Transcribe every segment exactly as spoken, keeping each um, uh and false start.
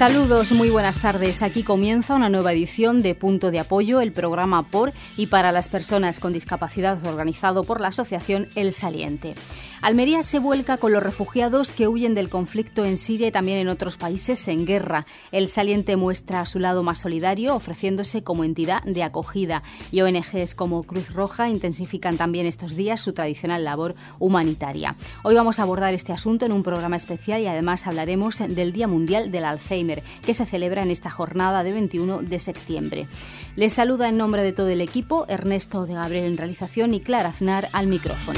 Saludos, muy buenas tardes. Aquí comienza una nueva edición de Punto de Apoyo, el programa por y para las personas con discapacidad organizado por la asociación El Saliente. Almería se vuelca con los refugiados que huyen del conflicto en Siria y también en otros países en guerra. El Saliente muestra su lado más solidario, ofreciéndose como entidad de acogida. Y O N Ges como Cruz Roja intensifican también estos días su tradicional labor humanitaria. Hoy vamos a abordar este asunto en un programa especial y además hablaremos del Día Mundial del Alzheimer, que se celebra en esta jornada de veintiuno de septiembre. Les saluda en nombre de todo el equipo Ernesto de Gabriel en realización y Clara Aznar al micrófono.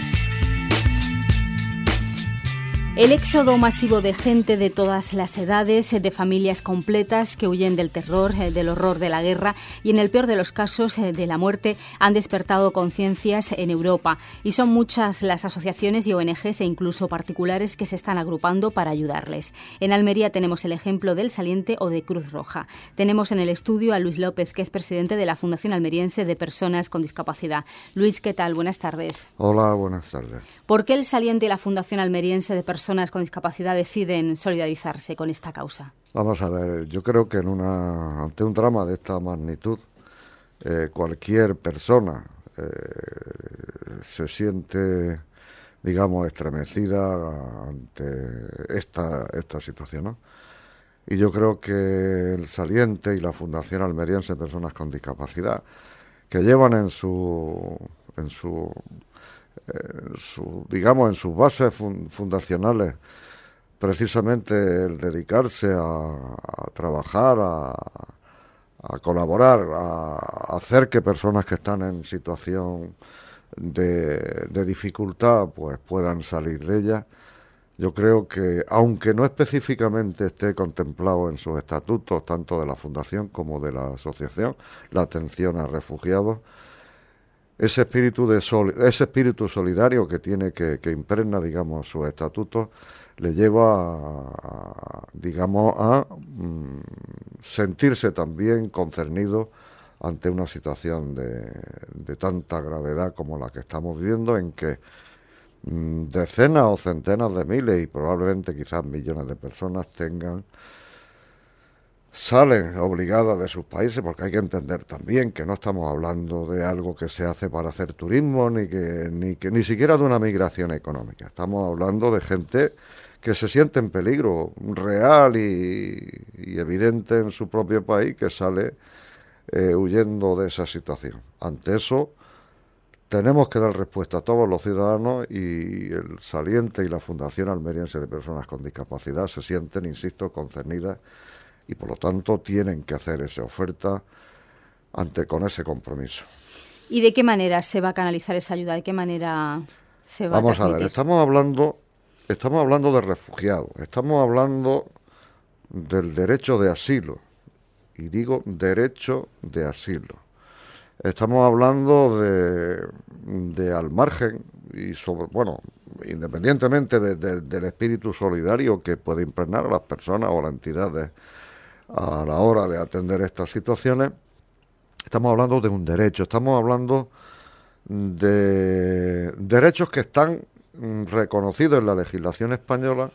El éxodo masivo de gente de todas las edades, de familias completas que huyen del terror, del horror de la guerra y en el peor de los casos de la muerte han despertado conciencias en Europa y son muchas las asociaciones y O N Ges e incluso particulares que se están agrupando para ayudarles. En Almería tenemos el ejemplo del Saliente o de Cruz Roja. Tenemos en el estudio a Luis López, que es presidente de la Fundación Almeriense de Personas con Discapacidad. Luis, ¿qué tal? Buenas tardes. Hola, buenas tardes. ¿Por qué el Saliente y la Fundación Almeriense de Personas Personas con discapacidad deciden solidarizarse con esta causa? Vamos a ver, yo creo que en una ante un drama de esta magnitud, eh, cualquier persona eh, se siente, digamos, estremecida ante esta, esta situación, ¿no? Y yo creo que el Saliente y la Fundación Almeriense de Personas con Discapacidad, que llevan en su en su En su, digamos, en sus bases fun- fundacionales, precisamente el dedicarse a, a trabajar, a, a colaborar, a, a hacer que personas que están en situación de, de dificultad pues puedan salir de ella. Yo creo que, aunque no específicamente esté contemplado en sus estatutos, tanto de la Fundación como de la asociación, la atención a refugiados, Ese espíritu de sol, ese espíritu solidario que tiene que, que impregna, digamos, sus estatutos, le lleva, a, digamos, a mm, sentirse también concernido ante una situación de, de tanta gravedad como la que estamos viviendo, en que mm, decenas o centenas de miles y probablemente quizás millones de personas tengan salen obligadas de sus países, porque hay que entender también que no estamos hablando de algo que se hace para hacer turismo, ni que ni que ni siquiera de una migración económica. Estamos hablando de gente que se siente en peligro real y, y evidente en su propio país, que sale eh, huyendo de esa situación. Ante eso, tenemos que dar respuesta a todos los ciudadanos, y el Saliente y la Fundación Almeriense de Personas con Discapacidad se sienten, insisto, concernidas y por lo tanto tienen que hacer esa oferta ante con ese compromiso. ¿Y de qué manera se va a canalizar esa ayuda? ¿De qué manera se va Vamos a transmitir? a ver, estamos hablando, estamos hablando de refugiados, estamos hablando del derecho de asilo, y digo derecho de asilo. Estamos hablando de, de al margen y sobre, bueno, independientemente de, de, del espíritu solidario que puede impregnar a las personas o a las entidades a la hora de atender estas situaciones, estamos hablando de un derecho, estamos hablando de derechos que están reconocidos en la legislación española,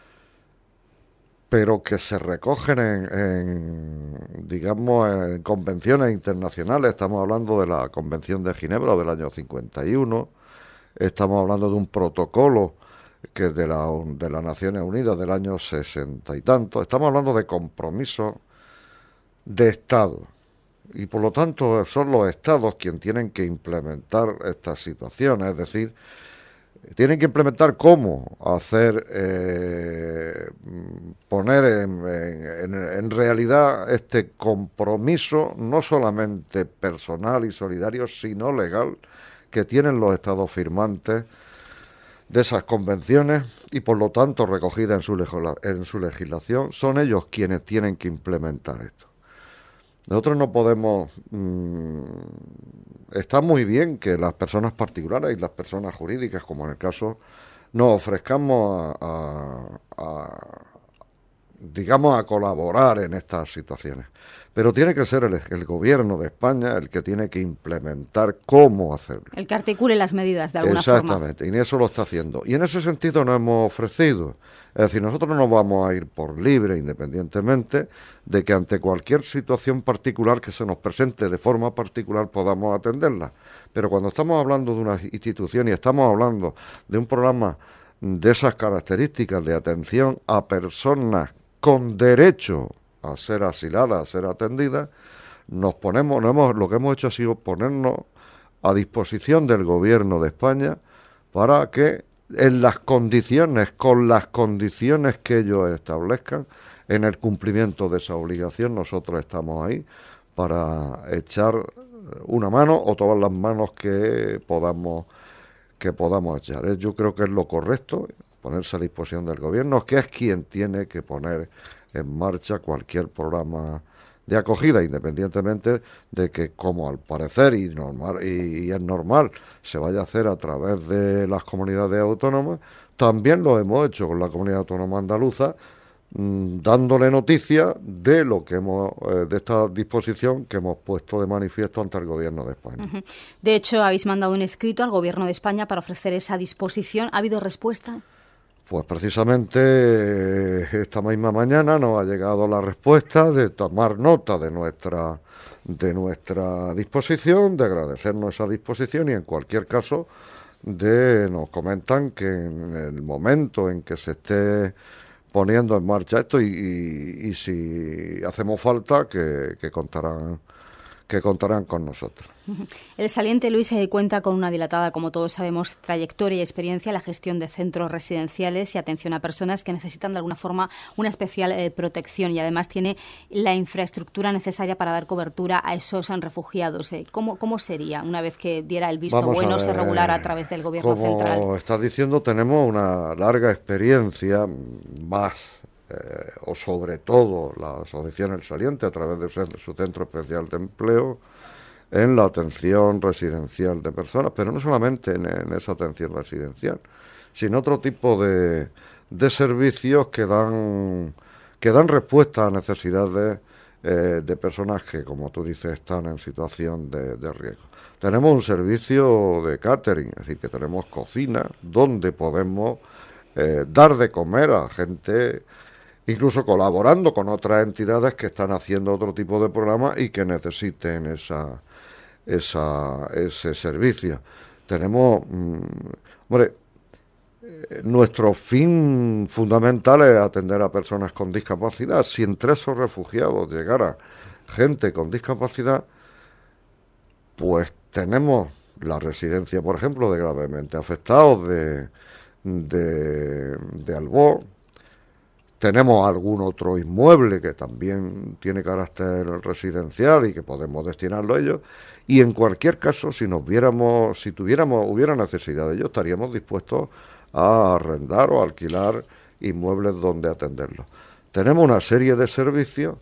pero que se recogen en, en, digamos, en convenciones internacionales. Estamos hablando de la Convención de Ginebra del año cincuenta y uno, estamos hablando de un protocolo que es de la, de las Naciones Unidas del año sesenta y tanto. Estamos hablando de compromisos de Estado, y por lo tanto son los Estados quienes tienen que implementar estas situaciones, es decir, tienen que implementar cómo hacer, eh, poner en, en, en realidad este compromiso, no solamente personal y solidario, sino legal, que tienen los Estados firmantes de esas convenciones y por lo tanto recogidas en su, legisla- en su legislación. Son ellos quienes tienen que implementar esto. Nosotros no podemos... Mmm, está muy bien que las personas particulares y las personas jurídicas, como en el caso, nos ofrezcamos a, a, a digamos, a colaborar en estas situaciones. Pero tiene que ser el, el gobierno de España el que tiene que implementar cómo hacerlo. El que articule las medidas de alguna Exactamente, forma. Exactamente, y eso lo está haciendo. Y en ese sentido nos hemos ofrecido. Es decir, nosotros no vamos a ir por libre, independientemente de que ante cualquier situación particular que se nos presente de forma particular podamos atenderla. Pero cuando estamos hablando de una institución y estamos hablando de un programa de esas características de atención a personas con derecho a ser asiladas, a ser atendidas, nos ponemos, no hemos, lo que hemos hecho ha sido ponernos a disposición del Gobierno de España para que en las condiciones, con las condiciones que ellos establezcan, en el cumplimiento de esa obligación, nosotros estamos ahí para echar una mano o todas las manos que podamos que podamos echar. Yo creo que es lo correcto, ponerse a disposición del Gobierno, que es quien tiene que poner en marcha cualquier programa de acogida, independientemente de que, como al parecer y normal y, y es normal, se vaya a hacer a través de las comunidades autónomas. También lo hemos hecho con la comunidad autónoma andaluza, mmm, dándole noticia de lo que hemos eh, de esta disposición que hemos puesto de manifiesto ante el Gobierno de España. Uh-huh. De hecho, habéis mandado un escrito al Gobierno de España para ofrecer esa disposición. ¿Ha habido respuesta? Pues precisamente esta misma mañana nos ha llegado la respuesta de tomar nota de nuestra de nuestra disposición, de agradecernos esa disposición y en cualquier caso de nos comentan que en el momento en que se esté poniendo en marcha esto y, y, y si hacemos falta que, que contarán que contarán con nosotros. El Saliente, Luis, se cuenta con una dilatada, como todos sabemos, trayectoria y experiencia en la gestión de centros residenciales y atención a personas que necesitan de alguna forma una especial eh, protección y además tiene la infraestructura necesaria para dar cobertura a esos refugiados. Eh, ¿Cómo, ¿Cómo sería una vez que diera el visto Vamos bueno, a ver, se regulara a través del Gobierno como central? Como estás diciendo, tenemos una larga experiencia, más Eh, o sobre todo la Asociación El Saliente a través de su, su Centro Especial de Empleo en la atención residencial de personas, pero no solamente en, en esa atención residencial, sino otro tipo de, de servicios que dan que dan respuesta a necesidades eh, de personas que, como tú dices, están en situación de, de riesgo. Tenemos un servicio de catering, es decir, que tenemos cocina donde podemos eh, dar de comer a gente, incluso colaborando con otras entidades que están haciendo otro tipo de programas y que necesiten esa, esa ese servicio. Tenemos, mmm, hombre, eh, nuestro fin fundamental es atender a personas con discapacidad. Si entre esos refugiados llegara gente con discapacidad, pues tenemos la residencia, por ejemplo, de gravemente afectados de, de, de Albor. Tenemos algún otro inmueble que también tiene carácter residencial y que podemos destinarlo a ellos. Y en cualquier caso, si nos viéramos, si tuviéramos, hubiera necesidad de ello, estaríamos dispuestos a arrendar o alquilar inmuebles donde atenderlos. Tenemos una serie de servicios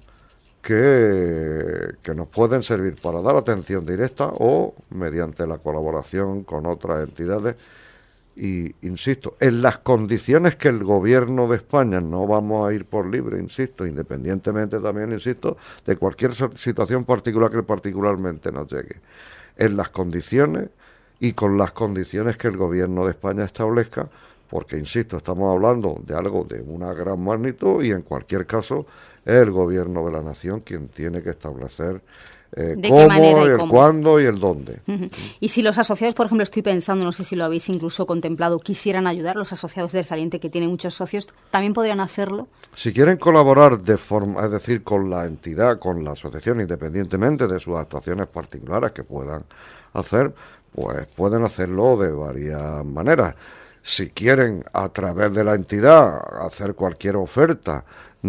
que, que nos pueden servir para dar atención directa o mediante la colaboración con otras entidades. Y, insisto, en las condiciones que el Gobierno de España, no vamos a ir por libre, insisto, independientemente también, insisto, de cualquier situación particular que particularmente nos llegue, en las condiciones y con las condiciones que el Gobierno de España establezca, porque, insisto, estamos hablando de algo de una gran magnitud y en cualquier caso es el Gobierno de la Nación quien tiene que establecer Eh, ¿De cómo, qué manera y el cómo? cuándo y el dónde. Uh-huh. Y si los asociados, por ejemplo, estoy pensando, no sé si lo habéis incluso contemplado, quisieran ayudar, los asociados del Saliente que tienen muchos socios, ¿también podrían hacerlo? Si quieren colaborar de forma, es decir, con la entidad, con la asociación, independientemente de sus actuaciones particulares que puedan hacer, pues pueden hacerlo de varias maneras. Si quieren, a través de la entidad, hacer cualquier oferta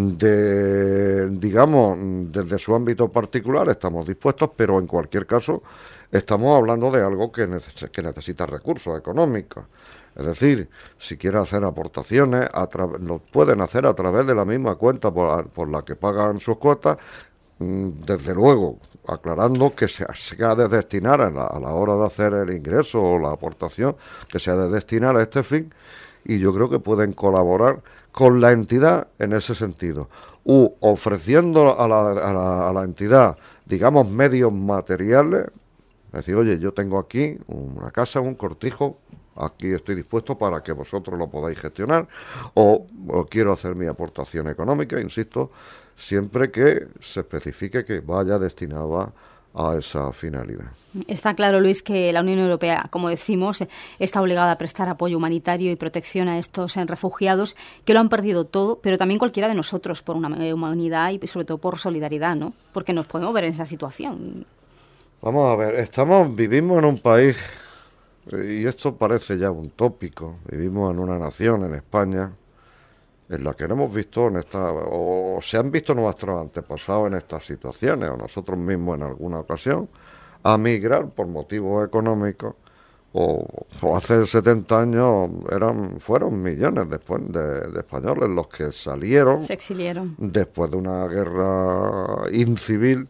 de, digamos, desde su ámbito particular, estamos dispuestos, pero en cualquier caso estamos hablando de algo que, neces- que necesita recursos económicos. Es decir, si quieren hacer aportaciones, a tra- lo pueden hacer a través de la misma cuenta por, por la que pagan sus cuotas, desde luego, aclarando que se, se ha de destinar a la, a la hora de hacer el ingreso o la aportación, que se ha de destinar a este fin. y yo creo que pueden colaborar con la entidad en ese sentido, u ofreciendo a la, a la, a la entidad, digamos, medios materiales, es decir, oye, yo tengo aquí una casa, un cortijo, aquí estoy dispuesto para que vosotros lo podáis gestionar, o, o quiero hacer mi aportación económica, insisto, siempre que se especifique que vaya destinada a esa finalidad. Está claro, Luis, que la Unión Europea, como decimos, está obligada a prestar apoyo humanitario y protección a estos refugiados que lo han perdido todo, pero también cualquiera de nosotros por una humanidad y sobre todo por solidaridad, ¿no? Porque nos podemos ver en esa situación. Vamos a ver, estamos, vivimos en un país, y esto parece ya un tópico, vivimos en una nación, en España, en la que no hemos visto en esta, o se han visto nuestros antepasados en estas situaciones, o nosotros mismos en alguna ocasión, a migrar por motivos económicos, o, o hace setenta años eran fueron millones después de, de españoles los que salieron, se exiliaron después de una guerra incivil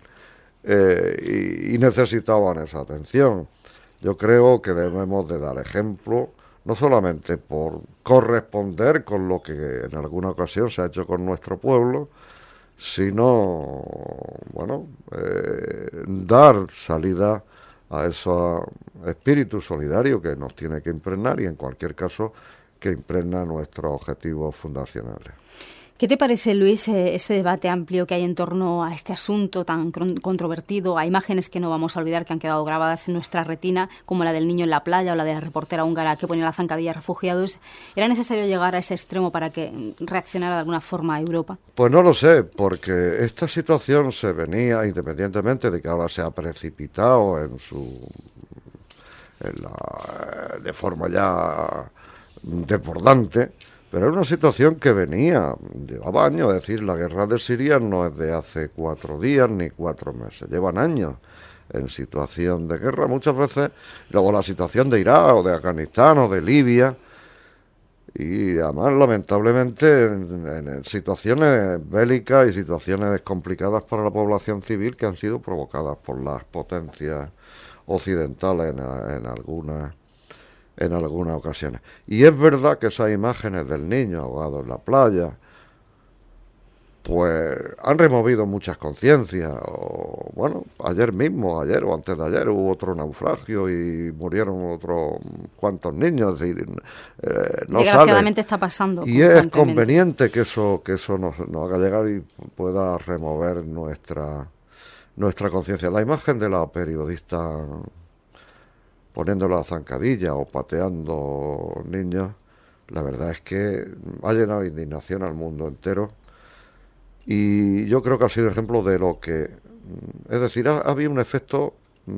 eh, y, y necesitaban esa atención. Yo creo que debemos de dar ejemplo, no solamente por corresponder con lo que en alguna ocasión se ha hecho con nuestro pueblo, sino, bueno, eh, dar salida a ese espíritu solidario que nos tiene que impregnar y, en cualquier caso, que impregna nuestros objetivos fundacionales. ¿Qué te parece, Luis, este debate amplio que hay en torno a este asunto tan controvertido, a imágenes que no vamos a olvidar que han quedado grabadas en nuestra retina, como la del niño en la playa o la de la reportera húngara que ponía la zancadilla a refugiados? ¿Era necesario llegar a ese extremo para que reaccionara de alguna forma a Europa? Pues no lo sé, porque esta situación se venía, independientemente de que ahora se ha precipitado en su, en la, de forma ya desbordante, pero era una situación que venía, llevaba años, es decir, la guerra de Siria no es de hace cuatro días ni cuatro meses, llevan años en situación de guerra, muchas veces, luego la situación de Irak o de Afganistán o de Libia, y además, lamentablemente, en, en situaciones bélicas y situaciones complicadas para la población civil que han sido provocadas por las potencias occidentales en, en algunas en algunas ocasiones. Y es verdad que esas imágenes del niño ahogado en la playa, pues han removido muchas conciencias. O, bueno, ayer mismo, ayer o antes de ayer, hubo otro naufragio y murieron otros cuantos niños. Es decir, eh, no Desgraciadamente sale. Está pasando. Y es conveniente que eso que eso nos, nos haga llegar y pueda remover nuestra nuestra conciencia. La imagen de la periodista poniendo la zancadilla o pateando niños, la verdad es que ha llenado de indignación al mundo entero, y yo creo que ha sido ejemplo de lo que, es decir, ha, ha habido un efecto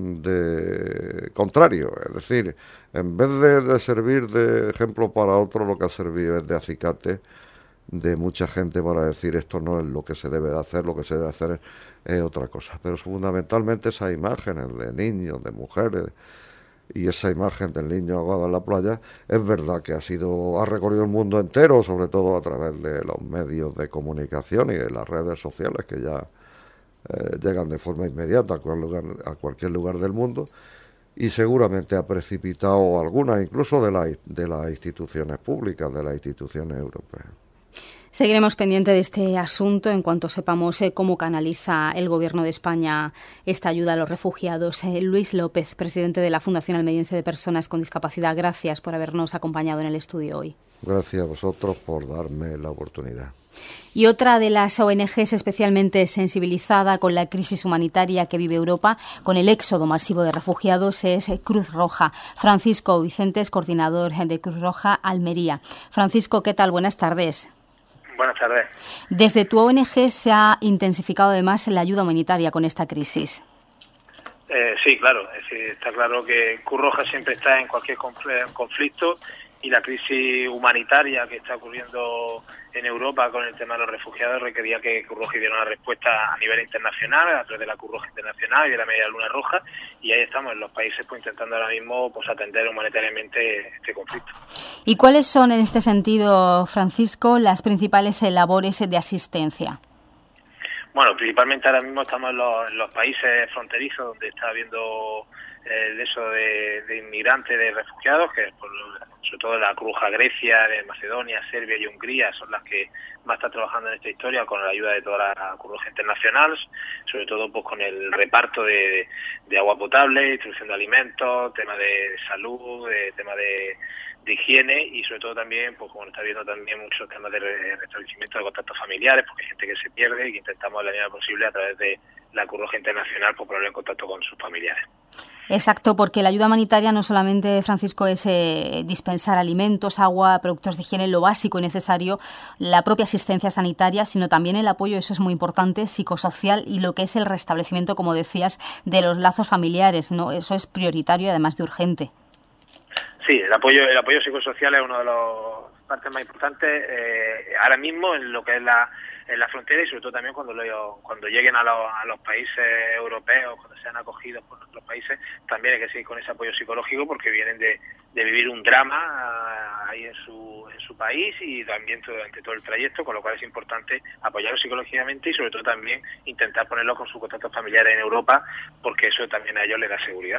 de contrario, es decir, en vez de, de servir de ejemplo para otro, lo que ha servido es de acicate de mucha gente para decir esto no es lo que se debe de hacer, lo que se debe hacer es, es otra cosa. Pero fundamentalmente esas imágenes de niños, de mujeres, y esa imagen del niño ahogado en la playa, es verdad que ha sido ha recorrido el mundo entero, sobre todo a través de los medios de comunicación y de las redes sociales que ya eh, llegan de forma inmediata a cualquier lugar, a cualquier lugar del mundo, y seguramente ha precipitado algunas incluso de, la, de las instituciones públicas, de las instituciones europeas. Seguiremos pendiente de este asunto en cuanto sepamos eh, cómo canaliza el Gobierno de España esta ayuda a los refugiados. Eh, Luis López, presidente de la Fundación Almeriense de Personas con Discapacidad, gracias por habernos acompañado en el estudio hoy. Gracias a vosotros por darme la oportunidad. Y otra de las O N Ges especialmente sensibilizada con la crisis humanitaria que vive Europa, con el éxodo masivo de refugiados, es Cruz Roja. Francisco Vicente es coordinador de Cruz Roja Almería. Francisco, ¿qué tal? Buenas tardes. Buenas tardes. Desde tu O N G se ha intensificado además la ayuda humanitaria con esta crisis. Eh, sí, claro. Es decir, está claro que Cruz Roja siempre está en cualquier conflicto, y la crisis humanitaria que está ocurriendo en Europa con el tema de los refugiados requería que Cruz Roja diera una respuesta a nivel internacional, a través de la Cruz Roja Internacional y de la Media Luna Roja, y ahí estamos en los países pues intentando ahora mismo pues atender humanitariamente este conflicto. ¿Y cuáles son en este sentido, Francisco, las principales labores de asistencia? Bueno, principalmente ahora mismo estamos en los, en los países fronterizos donde está habiendo el eso de, de inmigrantes, de refugiados, que por, sobre todo la Cruz Roja Grecia, de Macedonia, Serbia y Hungría son las que más están trabajando en esta historia con la ayuda de toda la Cruz Roja Internacional, sobre todo pues con el reparto de, de agua potable, distribución de alimentos, tema de salud, de, tema de, de higiene y sobre todo también, pues como está viendo también muchos temas de restablecimiento de contactos familiares, porque hay gente que se pierde y que intentamos la medida posible a través de la Cruz Roja Internacional pues ponerlo en contacto con sus familiares. Exacto, porque la ayuda humanitaria no solamente, Francisco, es eh, dispensar alimentos, agua, productos de higiene, lo básico y necesario, la propia asistencia sanitaria, sino también el apoyo, eso es muy importante, psicosocial y lo que es el restablecimiento, como decías, de los lazos familiares, ¿no? Eso es prioritario y además de urgente. Sí, el apoyo el apoyo psicosocial es una de las partes más importantes eh, ahora mismo en lo que es la en la frontera y sobre todo también cuando lo, cuando lleguen a los, a los países europeos, cuando sean acogidos por nuestros países, también hay que seguir con ese apoyo psicológico porque vienen de, de vivir un drama ahí en su en su país y también durante todo el trayecto, con lo cual es importante apoyarlos psicológicamente y sobre todo también intentar ponerlos con sus contactos familiares en Europa porque eso también a ellos les da seguridad.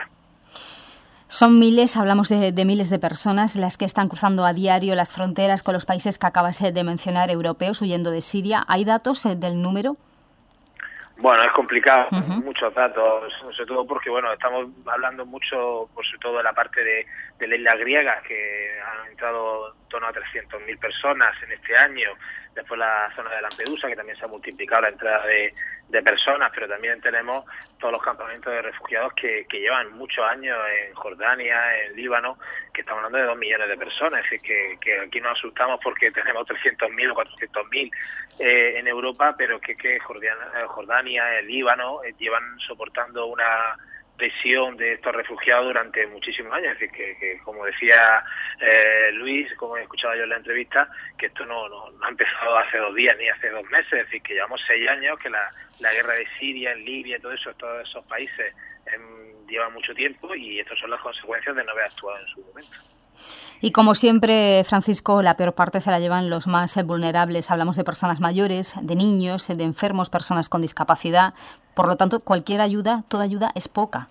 Son miles, hablamos de, de miles de personas las que están cruzando a diario las fronteras con los países que acabas de mencionar, europeos, huyendo de Siria. ¿Hay datos eh, del número? Bueno, es complicado, Uh-huh. muchos datos, sobre todo porque bueno estamos hablando mucho, por sobre todo de la parte de, de la isla griega, que han entrado en torno a trescientas mil personas en este año, después la zona de Lampedusa, que también se ha multiplicado la entrada de, de personas, pero también tenemos todos los campamentos de refugiados que, que llevan muchos años en Jordania, en Líbano, que estamos hablando de dos millones de personas, es decir, que, que aquí nos asustamos porque tenemos trescientos mil o cuatrocientos mil eh, en Europa, pero que, que Jordania, Jordania, el Líbano, eh, llevan soportando una presión de estos refugiados durante muchísimos años, es decir, que, que como decía eh, Luis, como he escuchado yo en la entrevista, que esto no, no, no ha empezado hace dos días ni hace dos meses, es decir, que llevamos seis años, que la, la guerra de Siria, en Libia, todo eso, todos esos países eh, llevan mucho tiempo y estas son las consecuencias de no haber actuado en su momento. Y como siempre, Francisco, la peor parte se la llevan los más vulnerables. Hablamos de personas mayores, de niños, de enfermos, personas con discapacidad. Por lo tanto, cualquier ayuda, toda ayuda es poca.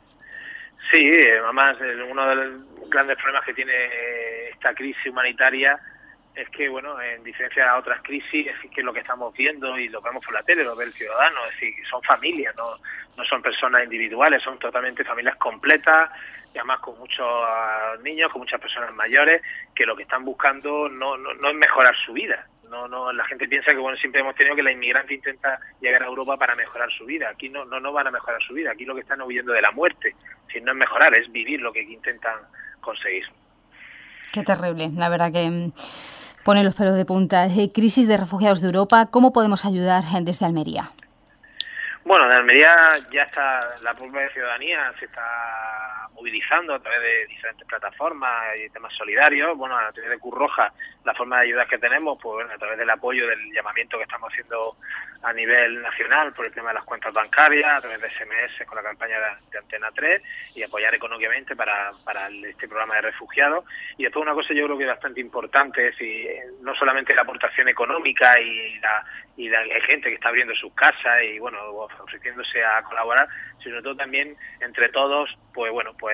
Sí, además, uno de los grandes problemas que tiene esta crisis humanitaria es que, bueno, en diferencia a otras crisis, es que lo que estamos viendo y lo vemos por la tele, lo ve el ciudadano, es decir, son familias, no, no son personas individuales, son totalmente familias completas, y además con muchos niños, con muchas personas mayores, que lo que están buscando no, no, no es mejorar su vida. No, no, la gente piensa que bueno siempre hemos tenido que la inmigrante intenta llegar a Europa para mejorar su vida. Aquí no, no, no van a mejorar su vida, aquí lo que están huyendo de la muerte. Si no es mejorar, es vivir lo que intentan conseguir. Qué terrible, la verdad que pone los pelos de punta. Eh, crisis de refugiados de Europa, ¿cómo podemos ayudar desde Almería? Bueno, en Almería ya está, la propia ciudadanía se está movilizando a través de diferentes plataformas y temas solidarios. Bueno, a través de Cruz Roja, la forma de ayudas que tenemos, pues bueno, a través del apoyo, del llamamiento que estamos haciendo a nivel nacional por el tema de las cuentas bancarias, a través de S M S con la campaña de, de Antena tres y apoyar económicamente para, para este programa de refugiados. Y después una cosa yo creo que es bastante importante, es decir, no solamente la aportación económica y la y la, hay gente que está abriendo sus casas y bueno ofreciéndose a colaborar, sino todo también entre todos, pues bueno, pues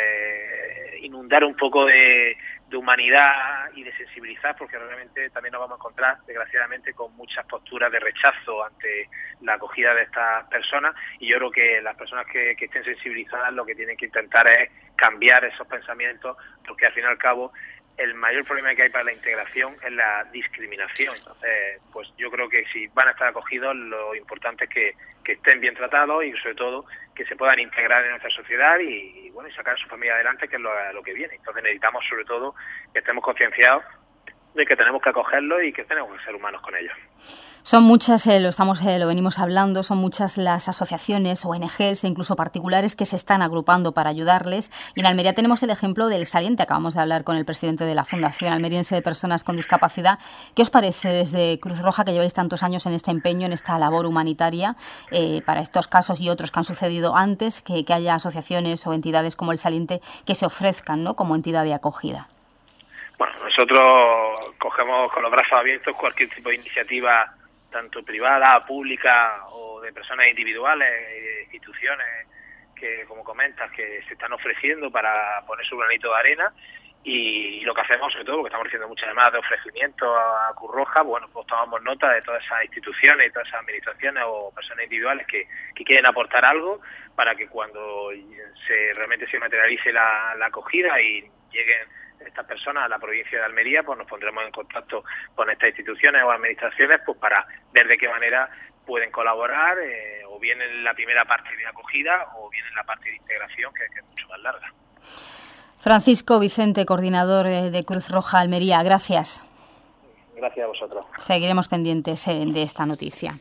inundar un poco de, de humanidad y de sensibilizar, porque realmente también nos vamos a encontrar, desgraciadamente, con muchas posturas de rechazo ante la acogida de estas personas, y yo creo que las personas que, que estén sensibilizadas lo que tienen que intentar es cambiar esos pensamientos, porque al fin y al cabo el mayor problema que hay para la integración es la discriminación. Entonces, pues yo creo que si van a estar acogidos, lo importante es que, que estén bien tratados y sobre todo que se puedan integrar en nuestra sociedad y, y bueno, y sacar a su familia adelante, que es lo, lo que viene. Entonces necesitamos sobre todo que estemos concienciados de que tenemos que acogerlos y que tenemos que ser humanos con ellos. Son muchas, eh, lo estamos, eh, lo venimos hablando, son muchas las asociaciones, O N Ges e incluso particulares que se están agrupando para ayudarles. Y en Almería tenemos el ejemplo del Saliente. Acabamos de hablar con el presidente de la Fundación Almeriense de Personas con Discapacidad. ¿Qué os parece desde Cruz Roja, que lleváis tantos años en este empeño, en esta labor humanitaria, eh, para estos casos y otros que han sucedido antes, que, que haya asociaciones o entidades como el Saliente que se ofrezcan, ¿no?, como entidad de acogida? Bueno, nosotros cogemos con los brazos abiertos cualquier tipo de iniciativa, tanto privada, pública o de personas individuales, instituciones que que, como comentas, que se están ofreciendo para poner su granito de arena. Y lo que hacemos, sobre todo, porque estamos recibiendo muchas llamadas de ofrecimiento a Cruz Roja, bueno, pues tomamos nota de todas esas instituciones y todas esas administraciones o personas individuales que, que quieren aportar algo para que cuando se realmente se materialice la, la acogida y lleguen estas personas a la provincia de Almería, pues nos pondremos en contacto con estas instituciones o administraciones pues para ver de qué manera pueden colaborar, eh, o bien en la primera parte de acogida o bien en la parte de integración, que, que es mucho más larga. Francisco Vicente, coordinador de Cruz Roja Almería, gracias. Gracias a vosotros. Seguiremos pendientes de esta noticia.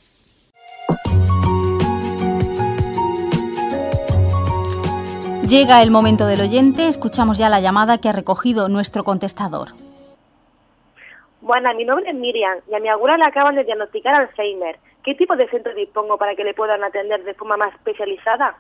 Llega el momento del oyente, escuchamos ya la llamada que ha recogido nuestro contestador. Bueno, mi nombre es Miriam y a mi abuela le acaban de diagnosticar Alzheimer. ¿Qué tipo de centro dispongo para que le puedan atender de forma más especializada?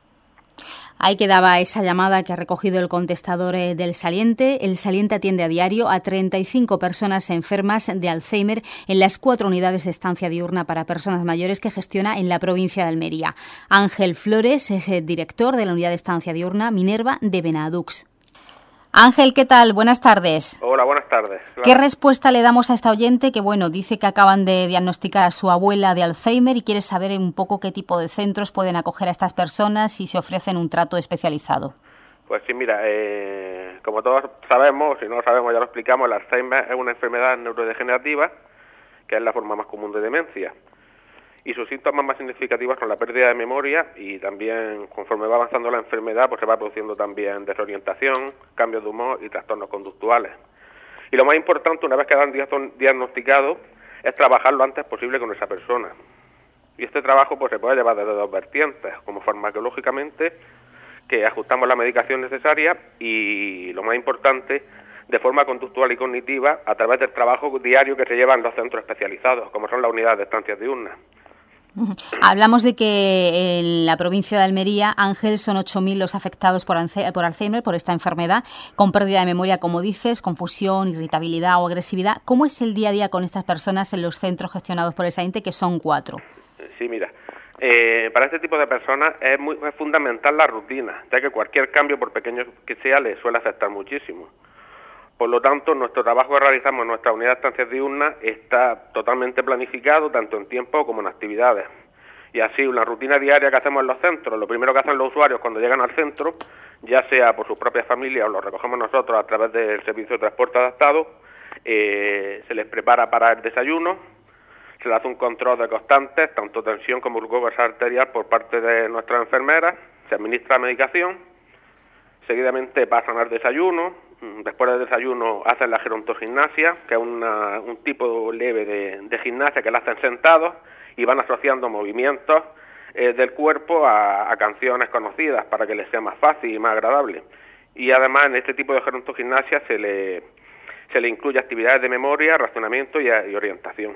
Ahí quedaba esa llamada que ha recogido el contestador del Saliente. El Saliente atiende a diario a treinta y cinco personas enfermas de Alzheimer en las cuatro unidades de estancia diurna para personas mayores que gestiona en la provincia de Almería. Ángel Flores es el director de la unidad de estancia diurna Minerva de Benadux. Ángel, ¿qué tal? Buenas tardes. Hola, buenas tardes. Claro. ¿Qué respuesta le damos a esta oyente que, bueno, dice que acaban de diagnosticar a su abuela de Alzheimer y quiere saber un poco qué tipo de centros pueden acoger a estas personas y si ofrecen un trato especializado? Pues sí, mira, eh, como todos sabemos, si no lo sabemos ya lo explicamos, el Alzheimer es una enfermedad neurodegenerativa que es la forma más común de demencia. Y sus síntomas más significativos son la pérdida de memoria y también, conforme va avanzando la enfermedad, pues se va produciendo también desorientación, cambios de humor y trastornos conductuales. Y lo más importante, una vez que han diagnosticado, es trabajar lo antes posible con esa persona. Y este trabajo pues se puede llevar desde dos vertientes, como farmacológicamente, que ajustamos la medicación necesaria, y lo más importante, de forma conductual y cognitiva, a través del trabajo diario que se lleva en los centros especializados, como son las unidades de estancias diurnas. Hablamos de que en la provincia de Almería, Ángel, son ocho mil los afectados por Alzheimer, por esta enfermedad, con pérdida de memoria, como dices, confusión, irritabilidad o agresividad. ¿Cómo es el día a día con estas personas en los centros gestionados por el Saliente, que son cuatro? Sí, mira, eh, para este tipo de personas es, muy, es fundamental la rutina, ya que cualquier cambio, por pequeño que sea, les suele afectar muchísimo. Por lo tanto, nuestro trabajo que realizamos en nuestra unidad de estancias diurnas está totalmente planificado, tanto en tiempo como en actividades. Y así, una rutina diaria que hacemos en los centros, lo primero que hacen los usuarios cuando llegan al centro, ya sea por sus propias familias o lo recogemos nosotros a través del servicio de transporte adaptado, eh, se les prepara para el desayuno, se les hace un control de constantes, tanto tensión como glucosa arterial por parte de nuestras enfermeras, se administra medicación, seguidamente pasan al desayuno. Después del desayuno hacen la gerontogimnasia, que es una, un tipo leve de, de gimnasia que la hacen sentados y van asociando movimientos eh, del cuerpo a, a canciones conocidas para que les sea más fácil y más agradable. Y además en este tipo de gerontogimnasia se le, se le incluye actividades de memoria, razonamiento y, y orientación.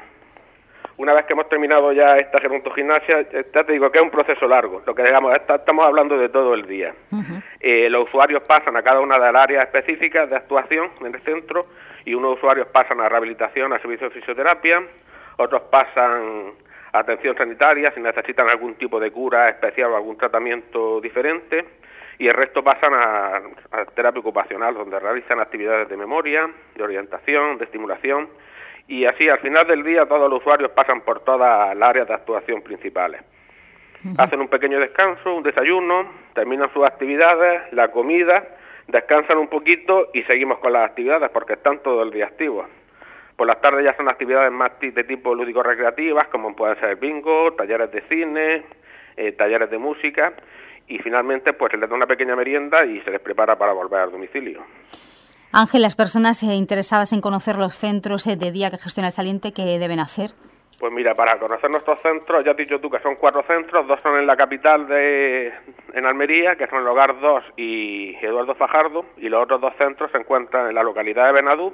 Una vez que hemos terminado ya esta gerontogimnasia, ya te digo que es un proceso largo, lo que digamos, estamos hablando de todo el día. Uh-huh. Eh, los usuarios pasan a cada una de las áreas específicas de actuación en el centro, y unos usuarios pasan a rehabilitación, a servicio de fisioterapia, otros pasan a atención sanitaria si necesitan algún tipo de cura especial o algún tratamiento diferente, y el resto pasan a, a terapia ocupacional, donde realizan actividades de memoria, de orientación, de estimulación. Y así, al final del día, todos los usuarios pasan por todas las áreas de actuación principales. Uh-huh. Hacen un pequeño descanso, un desayuno, terminan sus actividades, la comida, descansan un poquito y seguimos con las actividades porque están todo el día activos. Por las tardes ya son actividades más de tipo lúdico-recreativas, como pueden ser bingo, talleres de cine, eh, talleres de música, y finalmente pues se les da una pequeña merienda y se les prepara para volver al domicilio. Ángel, las personas eh, interesadas en conocer los centros eh, de día que gestiona el Saliente, ¿qué deben hacer? Pues mira, para conocer nuestros centros, ya has dicho tú que son cuatro centros, dos son en la capital de en Almería, que son el Hogar dos y Eduardo Fajardo, y los otros dos centros se encuentran en la localidad de Benadú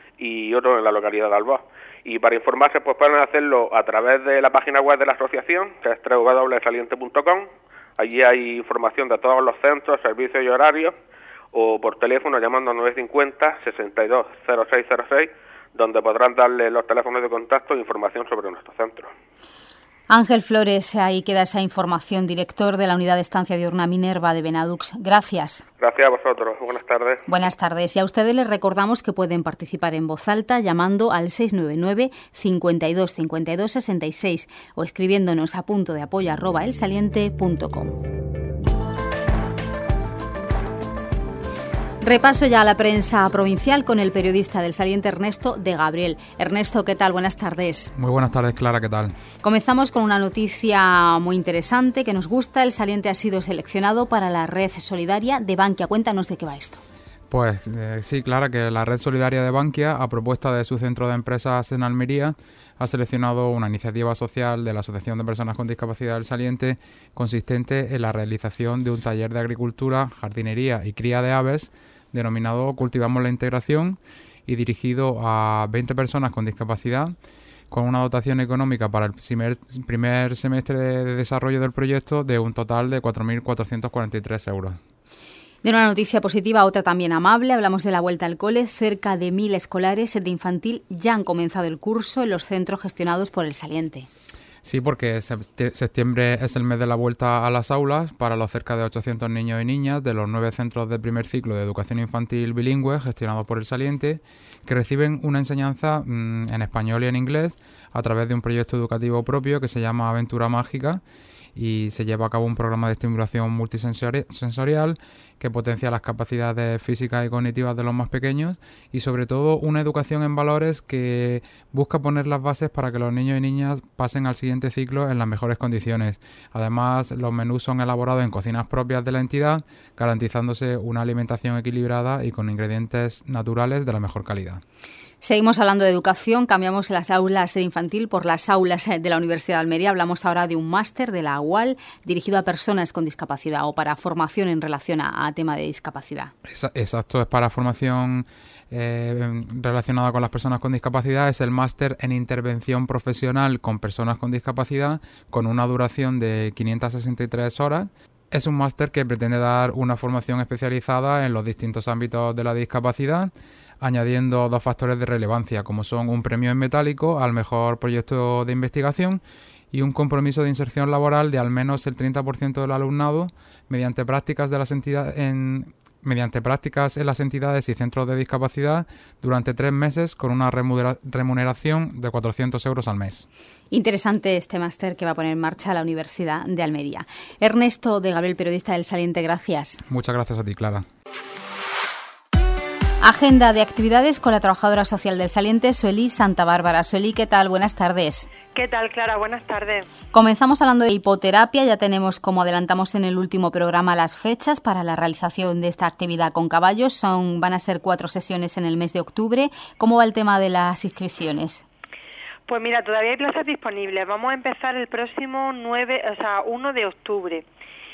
y otro en la localidad de Albós. Y para informarse, pues pueden hacerlo a través de la página web de la asociación, que es doble u doble u doble u punto saliente punto com. Allí hay información de todos los centros, servicios y horarios, o por teléfono llamando a nueve cinco cero, sesenta y dos, cero seis cero seis, donde podrán darle los teléfonos de contacto e información sobre nuestro centro. Ángel Flores, ahí queda esa información, director de la Unidad de Estancia Diurna Minerva de Benadux. Gracias. Gracias a vosotros. Buenas tardes. Buenas tardes. Y a ustedes les recordamos que pueden participar en voz alta llamando al seis nueve nueve, cinco dos, cinco dos, seis seis o escribiéndonos a punto de apoyo arroba elsaliente punto com. Repaso ya a la prensa provincial con el periodista del Saliente, Ernesto de Gabriel. Ernesto, ¿qué tal? Buenas tardes. Muy buenas tardes, Clara, ¿qué tal? Comenzamos con una noticia muy interesante que nos gusta. El Saliente ha sido seleccionado para la red solidaria de Bankia. Cuéntanos de qué va esto. Pues eh, sí, Clara, que la red solidaria de Bankia, a propuesta de su centro de empresas en Almería, ha seleccionado una iniciativa social de la Asociación de Personas con Discapacidad del Saliente consistente en la realización de un taller de agricultura, jardinería y cría de aves denominado Cultivamos la Integración y dirigido a veinte personas con discapacidad, con una dotación económica para el primer, primer semestre de desarrollo del proyecto de un total de cuatro mil cuatrocientos cuarenta y tres euros. De una noticia positiva a otra también amable, hablamos de la vuelta al cole. Cerca de mil escolares de infantil ya han comenzado el curso en los centros gestionados por el Saliente. Sí, porque septiembre es el mes de la vuelta a las aulas para los cerca de ochocientos niños y niñas de los nueve centros del primer ciclo de educación infantil bilingüe gestionados por el Saliente, que reciben una enseñanza mmm, en español y en inglés a través de un proyecto educativo propio que se llama Aventura Mágica, y se lleva a cabo un programa de estimulación multisensorial que potencia las capacidades físicas y cognitivas de los más pequeños y sobre todo una educación en valores que busca poner las bases para que los niños y niñas pasen al siguiente ciclo en las mejores condiciones. Además, los menús son elaborados en cocinas propias de la entidad, garantizándose una alimentación equilibrada y con ingredientes naturales de la mejor calidad. Seguimos hablando de educación, cambiamos las aulas de infantil por las aulas de la Universidad de Almería. Hablamos ahora de un máster de la U A L dirigido a personas con discapacidad o para formación en relación a, a tema de discapacidad. Exacto, es para formación eh, relacionada con las personas con discapacidad. Es el máster en intervención profesional con personas con discapacidad con una duración de quinientas sesenta y tres horas. Es un máster que pretende dar una formación especializada en los distintos ámbitos de la discapacidad, añadiendo dos factores de relevancia, como son un premio en metálico al mejor proyecto de investigación y un compromiso de inserción laboral de al menos el treinta por ciento del alumnado mediante prácticas de las entidades en mediante prácticas en las entidades y centros de discapacidad durante tres meses con una remunera- remuneración de cuatrocientos euros al mes. Interesante este máster que va a poner en marcha la Universidad de Almería. Ernesto de Gabriel, periodista del Saliente, gracias. Muchas gracias a ti, Clara. Agenda de actividades con la trabajadora social del Saliente, Sueli Santa Bárbara. Sueli, ¿qué tal? Buenas tardes. ¿Qué tal, Clara? Buenas tardes. Comenzamos hablando de hipoterapia. Ya tenemos, como adelantamos en el último programa, las fechas para la realización de esta actividad con caballos. Son, van a ser cuatro sesiones en el mes de octubre. ¿Cómo va el tema de las inscripciones? Pues mira, todavía hay plazas disponibles. Vamos a empezar el próximo nueve, o sea, uno de octubre.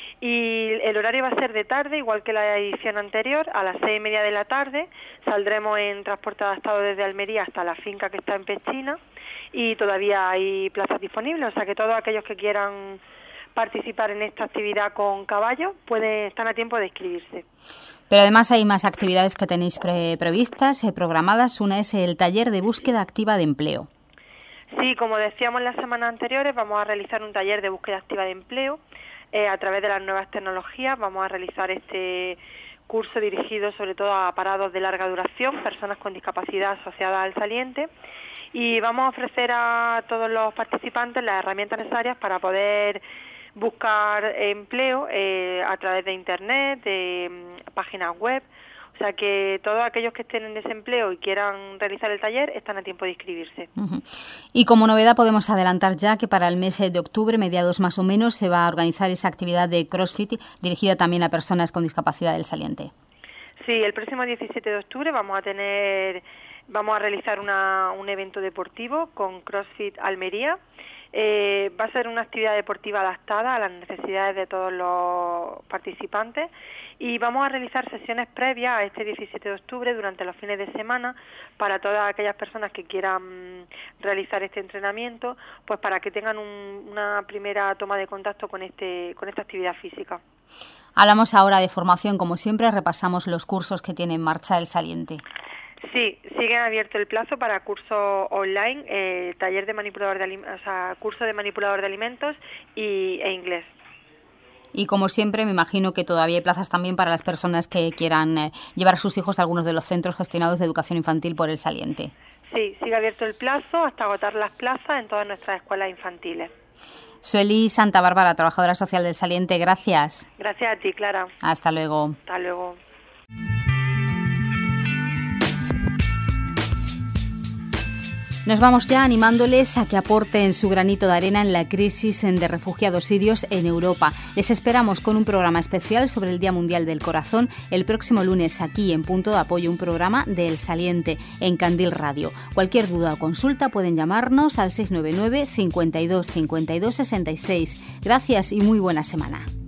Y el horario va a ser de tarde, igual que la edición anterior, a las seis y media de la tarde. Saldremos en transporte adaptado desde Almería hasta la finca que está en Pechina y todavía hay plazas disponibles, o sea que todos aquellos que quieran participar en esta actividad con caballos pueden estar a tiempo de inscribirse. Pero además hay más actividades que tenéis pre- previstas, eh, programadas. Una es el taller de búsqueda activa de empleo. Sí, como decíamos en las semanas anteriores, vamos a realizar un taller de búsqueda activa de empleo. Eh, a través de las nuevas tecnologías vamos a realizar este curso dirigido sobre todo a parados de larga duración, personas con discapacidad asociadas al Saliente, y vamos a ofrecer a todos los participantes las herramientas necesarias para poder buscar empleo eh, a través de Internet, de um, páginas web. O sea que todos aquellos que estén en desempleo y quieran realizar el taller están a tiempo de inscribirse. Uh-huh. Y como novedad podemos adelantar ya que para el mes de octubre, mediados más o menos, se va a organizar esa actividad de CrossFit dirigida también a personas con discapacidad del Saliente. Sí, el próximo diecisiete de octubre vamos a tener, vamos a realizar una, un evento deportivo con CrossFit Almería. Eh, va a ser una actividad deportiva adaptada a las necesidades de todos los participantes y vamos a realizar sesiones previas a este diecisiete de octubre durante los fines de semana para todas aquellas personas que quieran realizar este entrenamiento, pues para que tengan un, una primera toma de contacto con este con esta actividad física. Hablamos ahora de formación, como siempre, repasamos los cursos que tiene en marcha el Saliente. Sí, sigue abierto el plazo para curso online, eh, taller de manipulador de alimentos, o sea, curso de manipulador de alimentos y, e inglés. Y como siempre, me imagino que todavía hay plazas también para las personas que quieran eh, llevar a sus hijos a algunos de los centros gestionados de educación infantil por el Saliente. Sí, sigue abierto el plazo hasta agotar las plazas en todas nuestras escuelas infantiles. Sueli Santa Bárbara, trabajadora social del Saliente, gracias. Gracias a ti, Clara. Hasta luego. Hasta luego. Nos vamos ya animándoles a que aporten su granito de arena en la crisis de refugiados sirios en Europa. Les esperamos con un programa especial sobre el Día Mundial del Corazón el próximo lunes aquí en Punto de Apoyo, un programa de El Saliente en Candil Radio. Cualquier duda o consulta pueden llamarnos al seis nueve nueve, cincuenta y dos, cincuenta y dos, sesenta y seis. Gracias y muy buena semana.